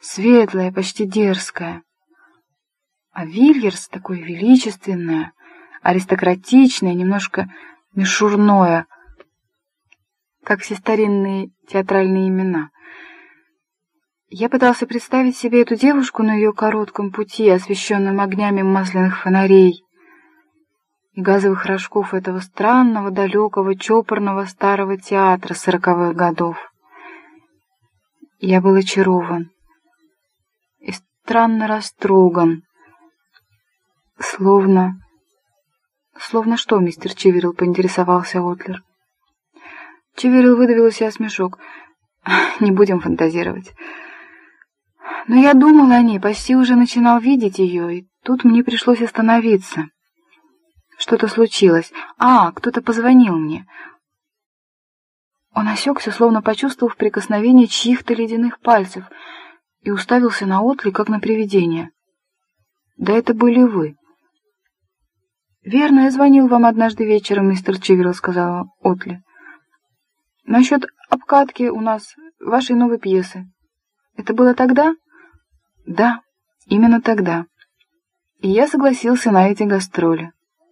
светлая, почти дерзкая. А Вильерс такое величественное, аристократичное, немножко мишурное, как все старинные театральные имена. Я пытался представить себе эту девушку на ее коротком пути, освещенном огнями масляных фонарей и газовых рожков этого странного, далекого, чопорного старого театра 40-х годов. Я был очарован и странно растроган. Словно что, мистер Чиверилл, поинтересовался Отлер. Чиверилл выдавил из себя смешок. Не будем фантазировать. Но я думал о ней, почти уже начинал видеть ее, и тут мне пришлось остановиться. Что-то случилось. Кто-то позвонил мне. Он осекся, словно почувствовав прикосновение чьих-то ледяных пальцев, и уставился на Отли, как на привидение. Да это были вы. «Верно, я звонил вам однажды вечером, мистер Чиверилл», — сказала Отли. «Насчет обкатки у нас вашей новой пьесы. Это было тогда?» «Да, именно тогда. И я согласился на эти гастроли».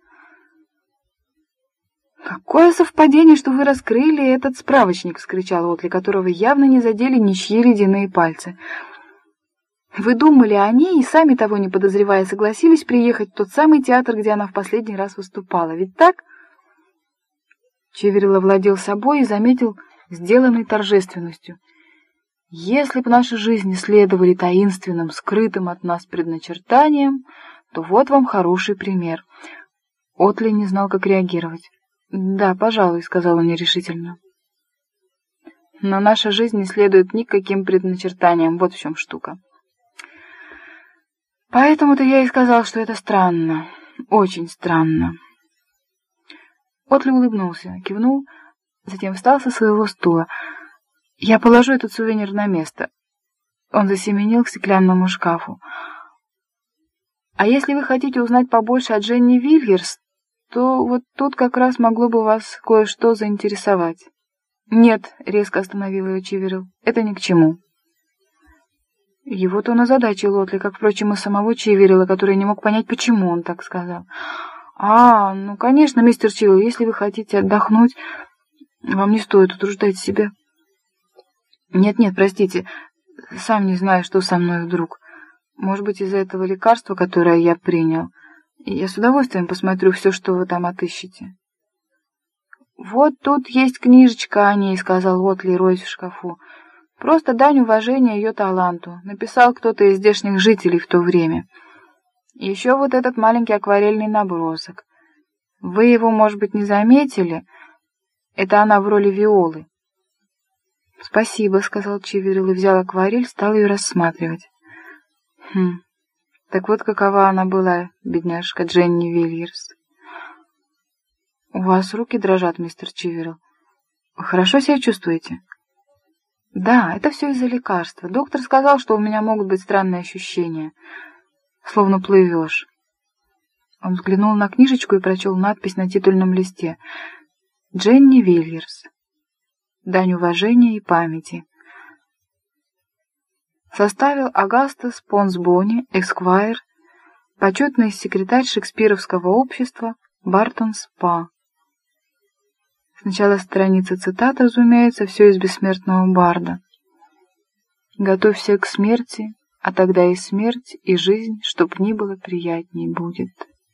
«Какое совпадение, что вы раскрыли этот справочник!» — вскричал Отли, которого явно не задели ничьи ледяные пальцы. «Вы думали о ней и, сами того не подозревая, согласились приехать в тот самый театр, где она в последний раз выступала. Ведь так?» Чиверилл овладел собой и заметил сделанной торжественностью. «Если бы наши жизни следовали таинственным, скрытым от нас предначертаниям, то вот вам хороший пример». Отли не знал, как реагировать. «Да, пожалуй», — сказал он нерешительно. «Но наша жизнь не следует никаким предначертаниям, вот в чем штука. Поэтому-то я и сказал, что это странно, очень странно». Отли улыбнулся, кивнул, затем встал со своего стула. «Я положу этот сувенир на место». Он засеменил к стеклянному шкафу. «А если вы хотите узнать побольше о Дженни Вильерс, то вот тут как раз могло бы вас кое-что заинтересовать». «Нет», — резко остановил ее Чиверилл, — «это ни к чему». Его-то он озадачил Отли, как, впрочем, и самого Чиверилла, который не мог понять, почему он так сказал. Ну, конечно, мистер Чиверилл, если вы хотите отдохнуть, вам не стоит утруждать себя». «Нет, простите, сам не знаю, что со мной вдруг. Может быть, из-за этого лекарства, которое я принял. И я с удовольствием посмотрю все, что вы там отыщете». «Вот тут есть книжечка о ней», — сказал Отли, роясь в шкафу. «Просто дань уважения ее таланту. Написал кто-то из здешних жителей в то время. И еще вот этот маленький акварельный набросок. Вы его, может быть, не заметили? Это она в роли Виолы». «Спасибо», — сказал Чиверилл и взял акварель, стал ее рассматривать. Так вот какова она была, бедняжка Дженни Вильерс. «У вас руки дрожат, мистер Чиверилл. Вы хорошо себя чувствуете?» «Да, это все из-за лекарства. Доктор сказал, что у меня могут быть странные ощущения. Словно плывешь». Он взглянул на книжечку и прочел надпись на титульном листе. «Дженни Вильерс. Дань уважения и памяти. Составил Агастас Понсбони, эсквайр, почетный секретарь Шекспировского общества Бартон Спа». Сначала страница цитат, разумеется, все из бессмертного барда. «Готовься к смерти, а тогда и смерть, и жизнь, чтоб ни было приятней будет».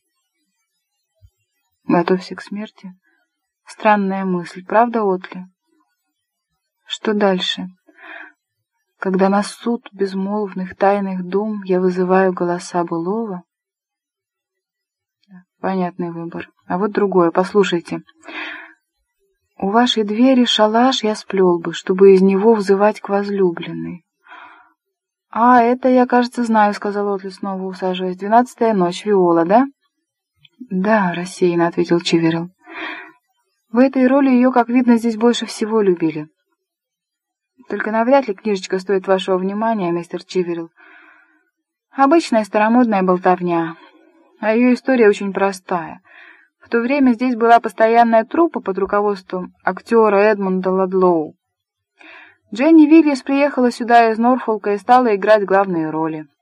Готовься к смерти. Странная мысль, правда, Отли? Что дальше? Когда на суд безмолвных тайных дум я вызываю голоса былого? Понятный выбор. А вот другое, послушайте. У вашей двери шалаш я сплел бы, чтобы из него взывать к возлюбленной. Это я, кажется, знаю, — сказал Отли, снова усаживаясь. 12-я ночь, Виола, да? Да, — рассеянно ответил Чиверилл. В этой роли ее, как видно, здесь больше всего любили. Только навряд ли книжечка стоит вашего внимания, мистер Чиверилл. Обычная старомодная болтовня, а ее история очень простая. В то время здесь была постоянная труппа под руководством актера Эдмунда Ладлоу. Дженни Вильямс приехала сюда из Норфолка и стала играть главные роли.